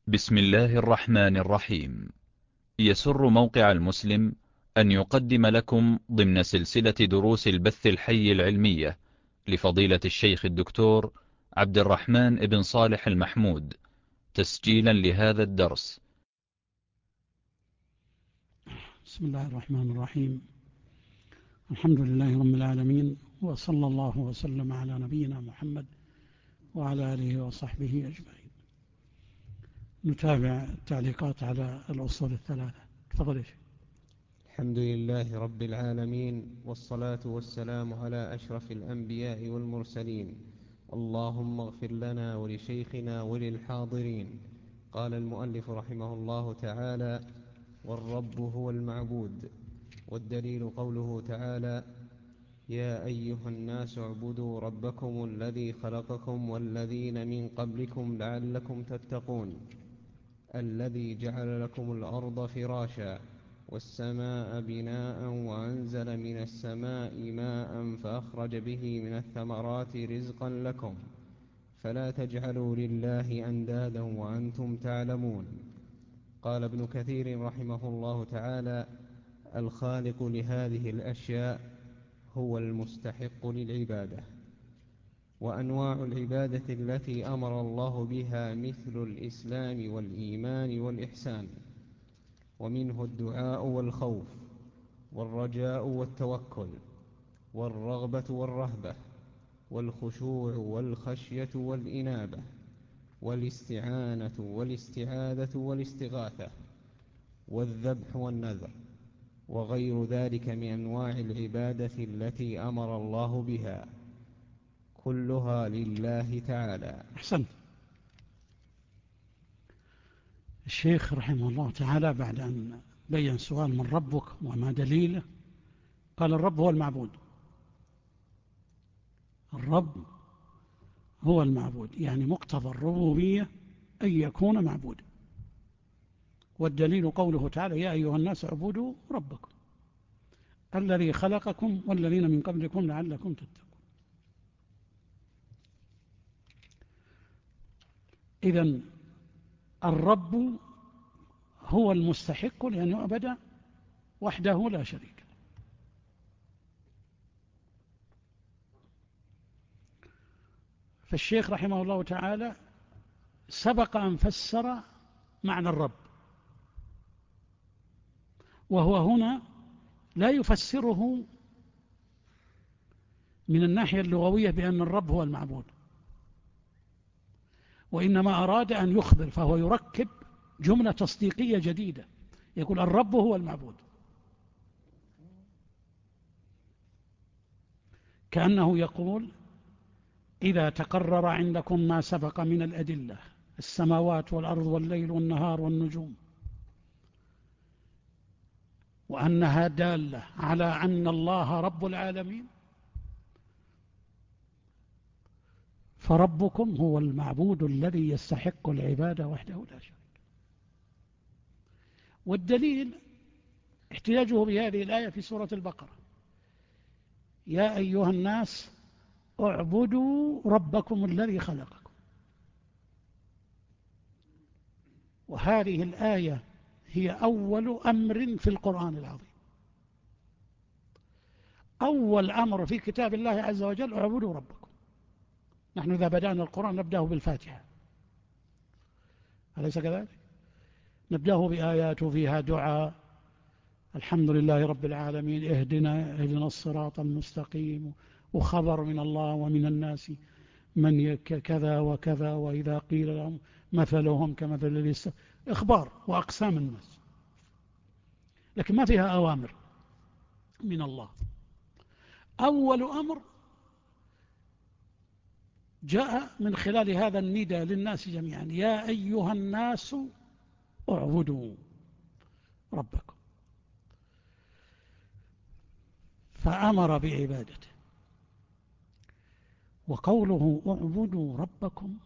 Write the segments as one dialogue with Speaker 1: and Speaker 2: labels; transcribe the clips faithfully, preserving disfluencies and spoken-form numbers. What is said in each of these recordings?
Speaker 1: بسم الله الرحمن الرحيم. يسر موقع المسلم أن يقدم لكم ضمن سلسلة دروس البث الحي العلمية لفضيلة الشيخ الدكتور عبد الرحمن بن صالح المحمود، تسجيلا لهذا الدرس.
Speaker 2: بسم الله الرحمن الرحيم. الحمد لله رب العالمين، وصلى الله وسلم على نبينا محمد وعلى آله وصحبه أجمعين. نتابع التعليقات على الأصول الثلاثة. تفضل.
Speaker 3: الحمد لله رب العالمين، والصلاة والسلام على أشرف الأنبياء والمرسلين. اللهم اغفر لنا ولشيخنا وللحاضرين. قال المؤلف رحمه الله تعالى: والرب هو المعبود. والدليل قوله تعالى: يا أيها الناس اعبدوا ربكم الذي خلقكم والذين من قبلكم لعلكم تتقون، الذي جعل لكم الأرض فراشا والسماء بناء وأنزل من السماء ماء فأخرج به من الثمرات رزقا لكم، فلا تجعلوا لله أندادا وأنتم تعلمون. قال ابن كثير رحمه الله تعالى: الخالق لهذه الأشياء هو المستحق للعبادة. وأنواع العبادة التي أمر الله بها مثل الإسلام والإيمان والإحسان، ومنه الدعاء والخوف والرجاء والتوكل والرغبة والرهبة والخشوع والخشية والإنابة والاستعانة والاستعاذة والاستغاثة والذبح والنذر، وغير ذلك من أنواع العبادة التي أمر الله بها، كلها لله تعالى.
Speaker 2: أحسنت. الشيخ رحمه الله تعالى بعد أن بين سؤال من ربك وما دليله، قال: الرب هو المعبود. الرب هو المعبود، يعني مقتضى الربوبية أن يكون معبودا. والدليل قوله تعالى: يا أيها الناس اعبدوا ربكم الذي خلقكم والذين من قبلكم لعلكم تتقون. إذن الرب هو المستحق لأن يعبد وحده لا شريك له. فالشيخ رحمه الله تعالى سبق أن فسر معنى الرب، وهو هنا لا يفسره من الناحية اللغوية بأن الرب هو المعبود، وإنما أراد أن يخبر، فهو يركب جملة تصديقية جديدة، يقول: الرب هو المعبود، كأنه يقول: إذا تقرر عندكم ما سبق من الأدلة، السماوات والأرض والليل والنهار والنجوم، وأنها دالة على أن الله رب العالمين، فربكم هو المعبود الذي يستحق العبادة وحده لا شريك. والدليل احتياجه بهذه الآية في سورة البقرة: يا أيها الناس اعبدوا ربكم الذي خلقكم. وهذه الآية هي أول أمر في القرآن العظيم. أول أمر في كتاب الله عز وجل: اعبدوا ربكم. نحن إذا بدأنا القرآن نبدأه بالفاتحة، أليس كذلك؟ نبدأه بآيات فيها دعاء: الحمد لله رب العالمين، اهدنا اهدنا الصراط المستقيم، وخبر من الله ومن الناس من كذا وكذا، وإذا قيل لهم مثلهم كمثل الذي استمع، إخبار وأقسام الناس، لكن ما فيها أوامر من الله. أول أمر جاء من خلال هذا النداء للناس جميعا: يا أيها الناس اعبدوا ربكم، فأمر بعبادته. وقوله اعبدوا ربكم،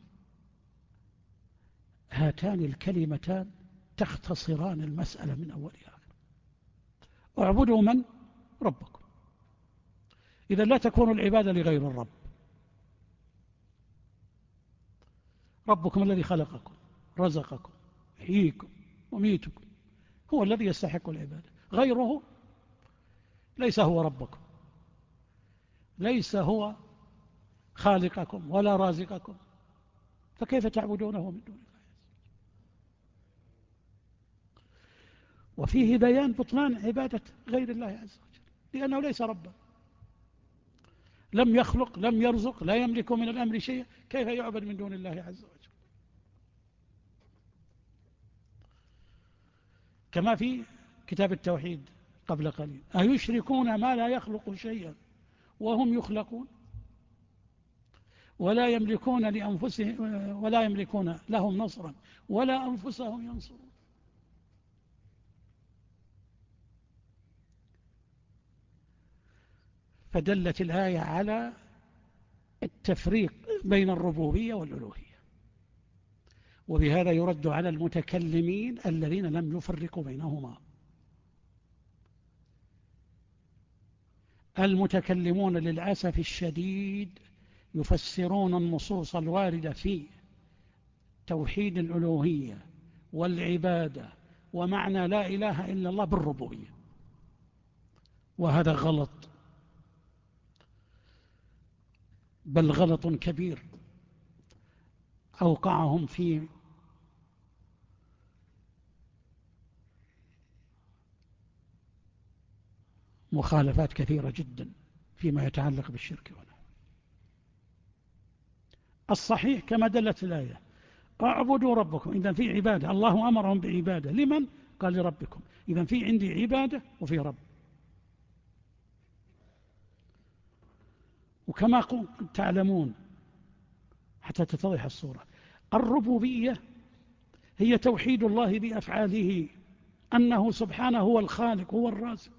Speaker 2: هاتان الكلمتان تختصران المسألة من أول إلى آخر. اعبدوا من؟ ربكم. إذا لا تكون العبادة لغير الرب. ربكم الذي خلقكم، رزقكم، يحييكم وميتكم، هو الذي يستحق العبادة. غيره ليس هو ربكم، ليس هو خالقكم ولا رازقكم، فكيف تعبدونه من دون الله؟ وفيه بيان بطلان عبادة غير الله عز وجل، لأنه ليس ربا، لم يخلق لم يرزق لا يملك من الأمر شيئا، كيف يعبد من دون الله عز وجل؟ كما في كتاب التوحيد قبل قليل: أيشركون ما لا يخلق شيئا وهم يخلقون ولا يملكون لأنفسهم ولا يملكون لهم نصرا ولا أنفسهم ينصرون. فدلت الآية على التفريق بين الربوبية والألوهية، وبهذا يرد على المتكلمين الذين لم يفرقوا بينهما. المتكلمون للأسف الشديد يفسرون النصوص الواردة في توحيد الألوهية والعبادة ومعنى لا إله إلا الله بالربوبية، وهذا غلط، بل غلط كبير أوقعهم في مخالفات كثيرة جدا فيما يتعلق بالشرك والله. الصحيح كما دلت الآية: اعبدوا ربكم. إذن في عبادة، الله أمرهم بعبادة، لمن؟ قال لربكم. إذن في عندي عبادة وفي رب. وكما تعلمون حتى تتضح الصورة، الربوبية هي توحيد الله بأفعاله، أنه سبحانه هو الخالق هو الرازق.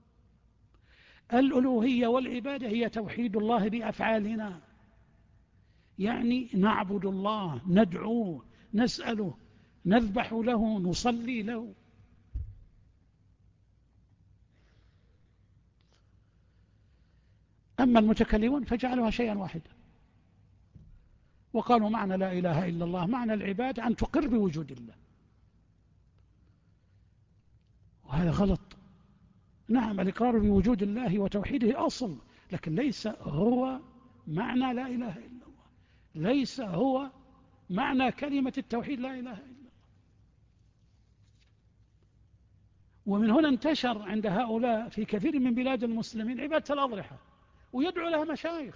Speaker 2: الألوهية والعبادة هي توحيد الله بأفعالنا، يعني نعبد الله، ندعوه، نسأله، نذبح له، نصلي له. أما المتكلمون فجعلوها شيئا واحدا، وقالوا معنى لا إله إلا الله معنى العبادة أن تقر بوجود الله، وهذا غلط. نعم، الإقرار بوجود الله وتوحيده أصل، لكن ليس هو معنى لا إله إلا الله، ليس هو معنى كلمة التوحيد لا إله إلا الله. ومن هنا انتشر عند هؤلاء في كثير من بلاد المسلمين عبادة الأضرحة، ويدعو لها مشايخ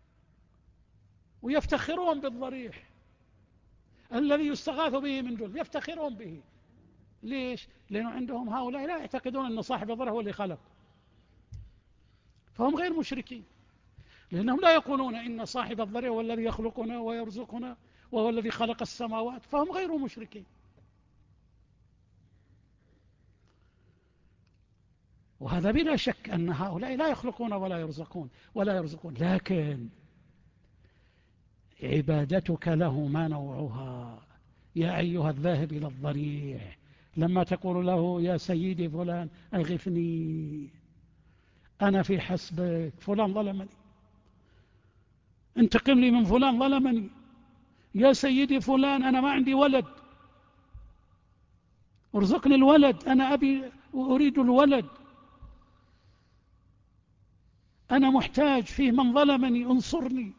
Speaker 2: ويفتخرون بالضريح الذي يستغاث به من دون، يفتخرون به. ليش؟ لأنه عندهم هؤلاء لا يعتقدون أن صاحب الضريح هو اللي خلق، فهم غير مشركين، لأنهم لا يقولون إن صاحب الضريح هو الذي يخلقنا ويرزقنا وهو الذي خلق السماوات، فهم غير مشركين. وهذا بلا شك أن هؤلاء لا يخلقون ولا يرزقون ولا يرزقون لكن عبادتك له ما نوعها؟ يا أيها الذاهب إلى الضريح، لما تقول له يا سيدي فلان أغثني، أنا في حسبك، فلان ظلمني، انتقم لي من فلان ظلمني، يا سيدي فلان أنا ما عندي ولد ارزقني الولد، أنا أبي وأريد الولد، أنا محتاج، فيه من ظلمني انصرني.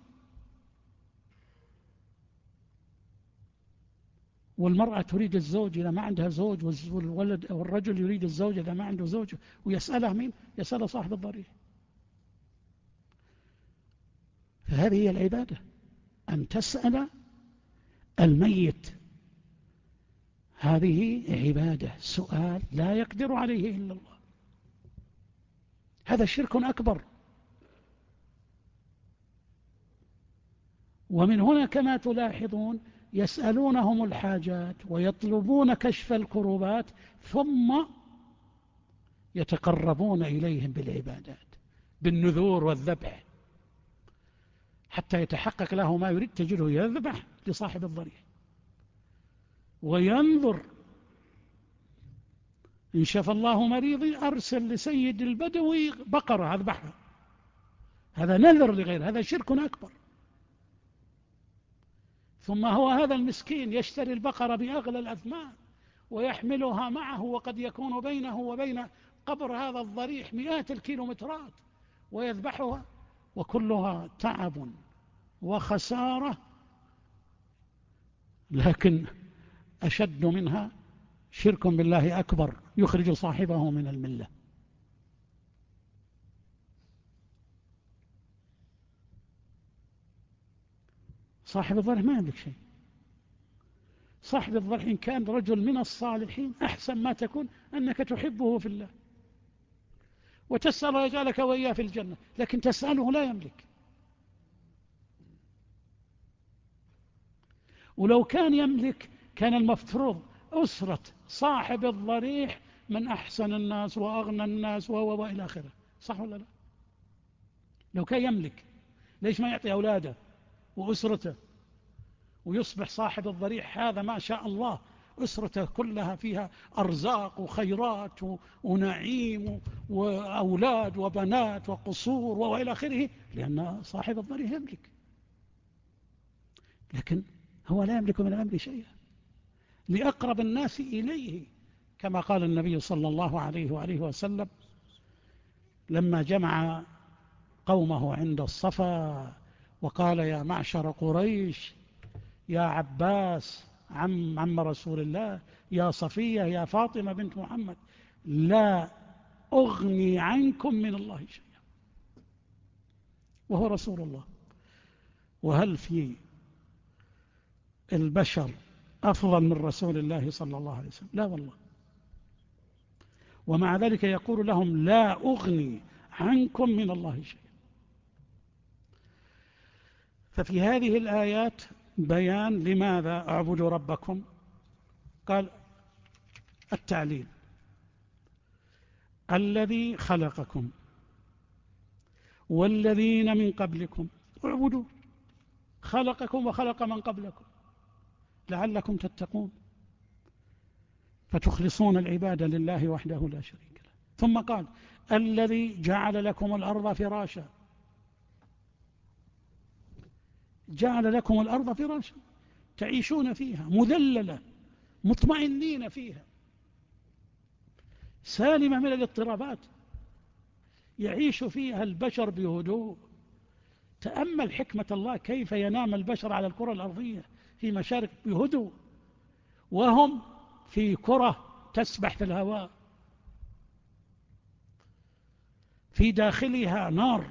Speaker 2: والمرأة تريد الزوج إذا ما عندها زوج، والولد أو الرجل يريد الزوج إذا ما عنده زوج، ويسأله مين؟ يسأله صاحب الضريح. فهذه هي العبادة، أن تسأل الميت، هذه عبادة، سؤال لا يقدر عليه إلا الله، هذا شرك أكبر. ومن هنا كما تلاحظون يسألونهم الحاجات ويطلبون كشف الكروبات، ثم يتقربون إليهم بالعبادات بالنذور والذبح حتى يتحقق له ما يريد. تجده يذبح لصاحب الضريح وينظر، إن شاف الله مريضي أرسل لسيد البدوي بقرة أذبحها، هذا نذر لغير، هذا شرك أكبر. ثم هو هذا المسكين يشتري البقرة بأغلى الأثمان ويحملها معه، وقد يكون بينه وبين قبر هذا الضريح مئات الكيلومترات، ويذبحها، وكلها تعب وخسارة. لكن أشد منها شرك بالله أكبر يخرج صاحبه من الملة. صاحب الضريح ما يملك شيء. صاحب الضريح إن كان رجل من الصالحين أحسن ما تكون أنك تحبه في الله وتسأل يجعلك وإياه في الجنة، لكن تسأله لا يملك. ولو كان يملك كان المفترض أسرة صاحب الضريح من أحسن الناس وأغنى الناس وإلى آخره، صح ولا لا؟ لو كان يملك ليش ما يعطي أولاده وأسرته ويصبح صاحب الضريح هذا ما شاء الله أسرته كلها فيها أرزاق وخيرات ونعيم وأولاد وبنات وقصور وإلى آخره، لأن صاحب الضريح يملك. لكن هو لا يملك من الأمر شيئا لأقرب الناس إليه، كما قال النبي صلى الله عليه وآله وسلم لما جمع قومه عند الصفا وقال: يا معشر قريش، يا عباس عم, عم رسول الله، يا صفية، يا فاطمة بنت محمد، لا أغني عنكم من الله شيئا، وهو رسول الله. وهل في البشر أفضل من رسول الله صلى الله عليه وسلم؟ لا والله. ومع ذلك يقول لهم: لا أغني عنكم من الله شيئا. ففي هذه الآيات بيان لماذا اعبدوا ربكم. قال التعليل: الذي خلقكم والذين من قبلكم اعبدوا. خلقكم وخلق من قبلكم لعلكم تتقون، فتخلصون العبادة لله وحده لا شريك له. ثم قال: الذي جعل لكم الأرض فراشا. جعل لكم الأرض فراشا تعيشون فيها مذللة مطمئنين فيها سالمة من الاضطرابات، يعيش فيها البشر بهدوء. تأمل حكمة الله كيف ينام البشر على الكرة الأرضية في مشارق بهدوء، وهم في كرة تسبح في الهواء في داخلها نار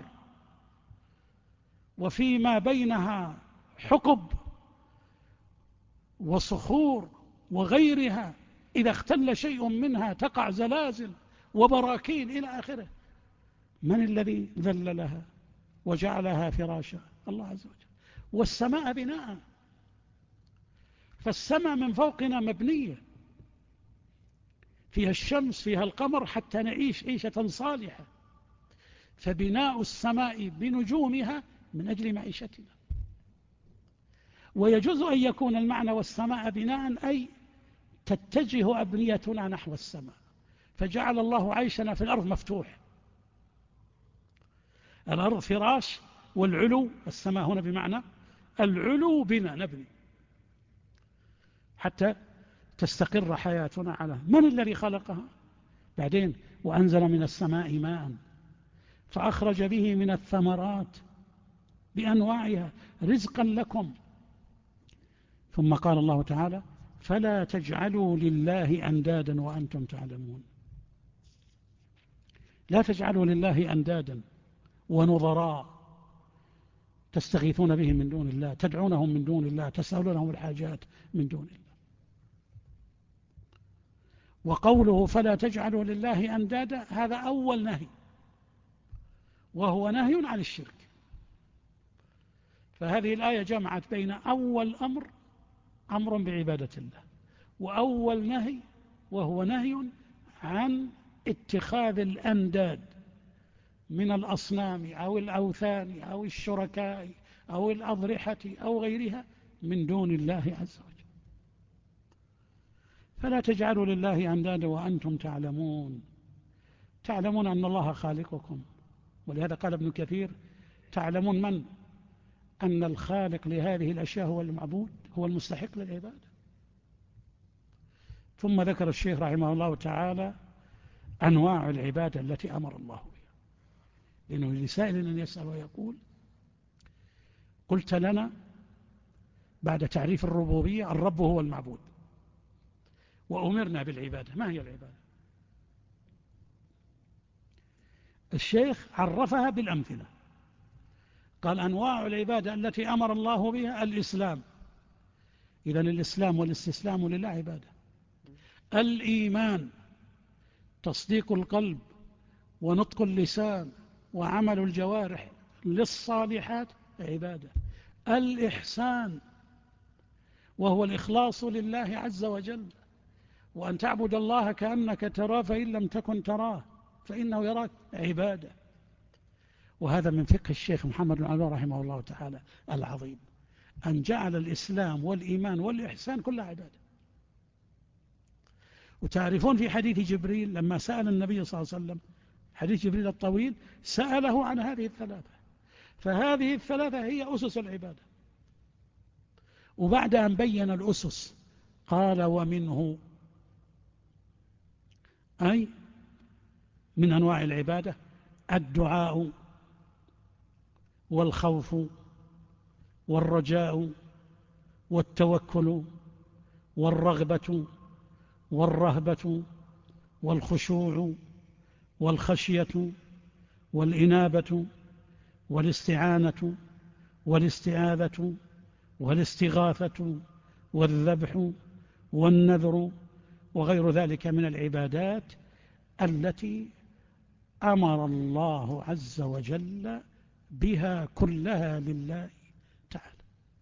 Speaker 2: وفيما بينها حقب وصخور وغيرها، إذا اختل شيء منها تقع زلازل وبراكين إلى آخره. من الذي ذللها وجعلها فراشا؟ الله عز وجل. والسماء بناء، فالسماء من فوقنا مبنية، فيها الشمس فيها القمر حتى نعيش عيشة صالحة. فبناء السماء بنجومها من أجل معيشتنا. ويجوز أن يكون المعنى والسماء بناء أي تتجه أبنيتنا نحو السماء، فجعل الله عيشنا في الأرض مفتوح. الأرض فراش، والعلو السماء هنا بمعنى العلو بنا نبني حتى تستقر حياتنا على. من الذي خلقها؟ بعدين: وأنزل من السماء ماء فأخرج به من الثمرات بأنواعها رزقا لكم. ثم قال الله تعالى: فلا تجعلوا لله أندادا وأنتم تعلمون. لا تجعلوا لله أندادا ونظراء تستغيثون بهم من دون الله، تدعونهم من دون الله، تسألونهم الحاجات من دون الله. وقوله فلا تجعلوا لله أندادا هذا أول نهي، وهو نهي عن الشرك. فهذه الآية جمعت بين أول أمر أمر بعبادة الله، وأول نهي وهو نهي عن اتخاذ الأنداد من الأصنام أو الأوثان أو الشركاء أو الأضرحة أو غيرها من دون الله عز وجل. فلا تجعلوا لله أندادا وأنتم تعلمون. تعلمون أن الله خالقكم. ولهذا قال ابن كثير: تعلمون من؟ أن الخالق لهذه الأشياء هو المعبود، هو المستحق للعبادة. ثم ذكر الشيخ رحمه الله تعالى أنواع العبادة التي أمر الله بها، لأنه لسائل أن يسأل ويقول: قلت لنا بعد تعريف الربوبية الرب هو المعبود، وأمرنا بالعبادة، ما هي العبادة؟ الشيخ عرفها بالأمثلة، قال: أنواع العبادة التي أمر الله بها الإسلام، إذن الإسلام والاستسلام لله عبادة. الإيمان تصديق القلب ونطق اللسان وعمل الجوارح للصالحات عبادة. الإحسان وهو الإخلاص لله عز وجل، وأن تعبد الله كأنك تراه فإن لم تكن تراه فإنه يراك عبادة. وهذا من فقه الشيخ محمد بن عبد الوهاب رحمه الله تعالى العظيم، أن جعل الإسلام والإيمان والإحسان كلها عبادة. وتعرفون في حديث جبريل لما سأل النبي صلى الله عليه وسلم، حديث جبريل الطويل، سأله عن هذه الثلاثة، فهذه الثلاثة هي أسس العبادة. وبعد أن بين الأسس قال: ومنه، أي من أنواع العبادة الدعاء والخوف والرجاء والتوكل والرغبة والرهبة والخشوع والخشية والإنابة والاستعانة والاستعاذة والاستغاثة والذبح والنذر وغير ذلك من العبادات التي أمر الله عز وجل بها كلها لله تعالى.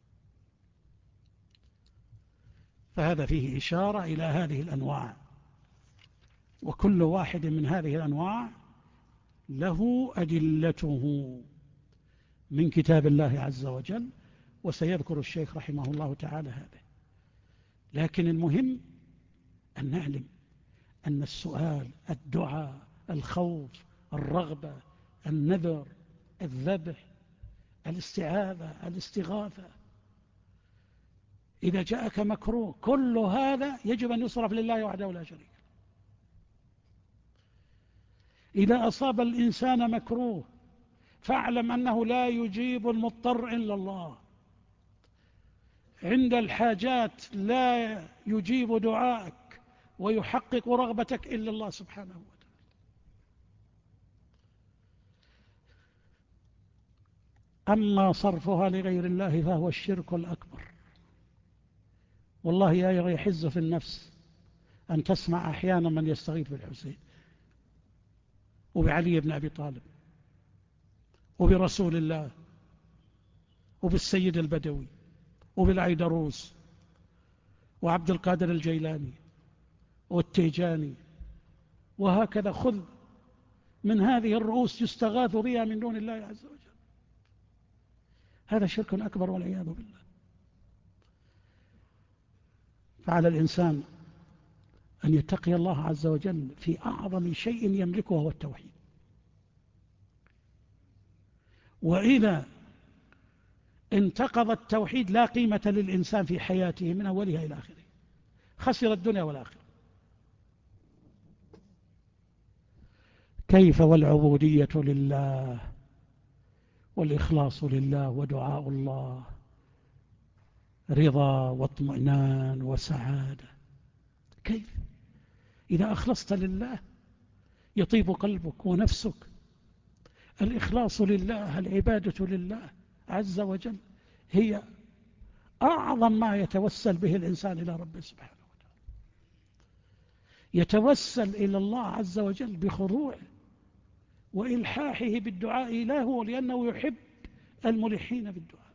Speaker 2: فهذا فيه إشارة إلى هذه الأنواع، وكل واحد من هذه الأنواع له أدلته من كتاب الله عز وجل، وسيذكر الشيخ رحمه الله تعالى هذا. لكن المهم أن نعلم أن السؤال، الدعاء، الخوف، الرغبة، النذر، الذبح، الاستعاذة، الاستغاثة، إذا جاءك مكروه، كل هذا يجب أن يصرف لله وحده لا شريك له. إذا أصاب الإنسان مكروه فاعلم أنه لا يجيب المضطر إلا الله، عند الحاجات لا يجيب دعائك ويحقق رغبتك إلا الله سبحانه وتعالى. أما صرفها لغير الله فهو الشرك الأكبر. والله يا يحز في النفس أن تسمع أحيانا من يستغيث بالحسين وبعلي بن أبي طالب وبرسول الله وبالسيد البدوي وبالعيدروس وعبد القادر الجيلاني والتيجاني، وهكذا خذ من هذه الرؤوس يستغاث بها من دون الله عز وجل. هذا شرك أكبر والعياذ بالله. فعلى الإنسان أن يتقي الله عز وجل في أعظم شيء يملكه هو التوحيد. وإذا انتقض التوحيد لا قيمة للإنسان في حياته من أولها إلى آخره، خسر الدنيا والآخرة. كيف والعبودية لله والإخلاص لله ودعاء الله رضا واطمئنان وسعادة؟ كيف إذا أخلصت لله يطيب قلبك ونفسك. الإخلاص لله، العبادة لله عز وجل، هي أعظم ما يتوسل به الإنسان إلى ربه سبحانه وتعالى. يتوسل إلى الله عز وجل بخضوعه وإلحاحه بالدعاء له، لأنه يحب الملحين بالدعاء.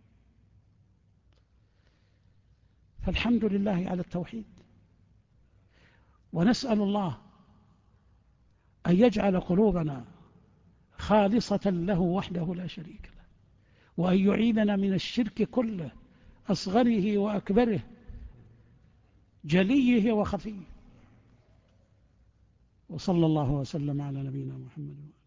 Speaker 2: فالحمد لله على التوحيد، ونسأل الله أن يجعل قلوبنا خالصة له وحده لا شريك له، وأن يعيذنا من الشرك كله، أصغره وأكبره، جليه وخفيه. وصلى الله وسلم على نبينا محمد.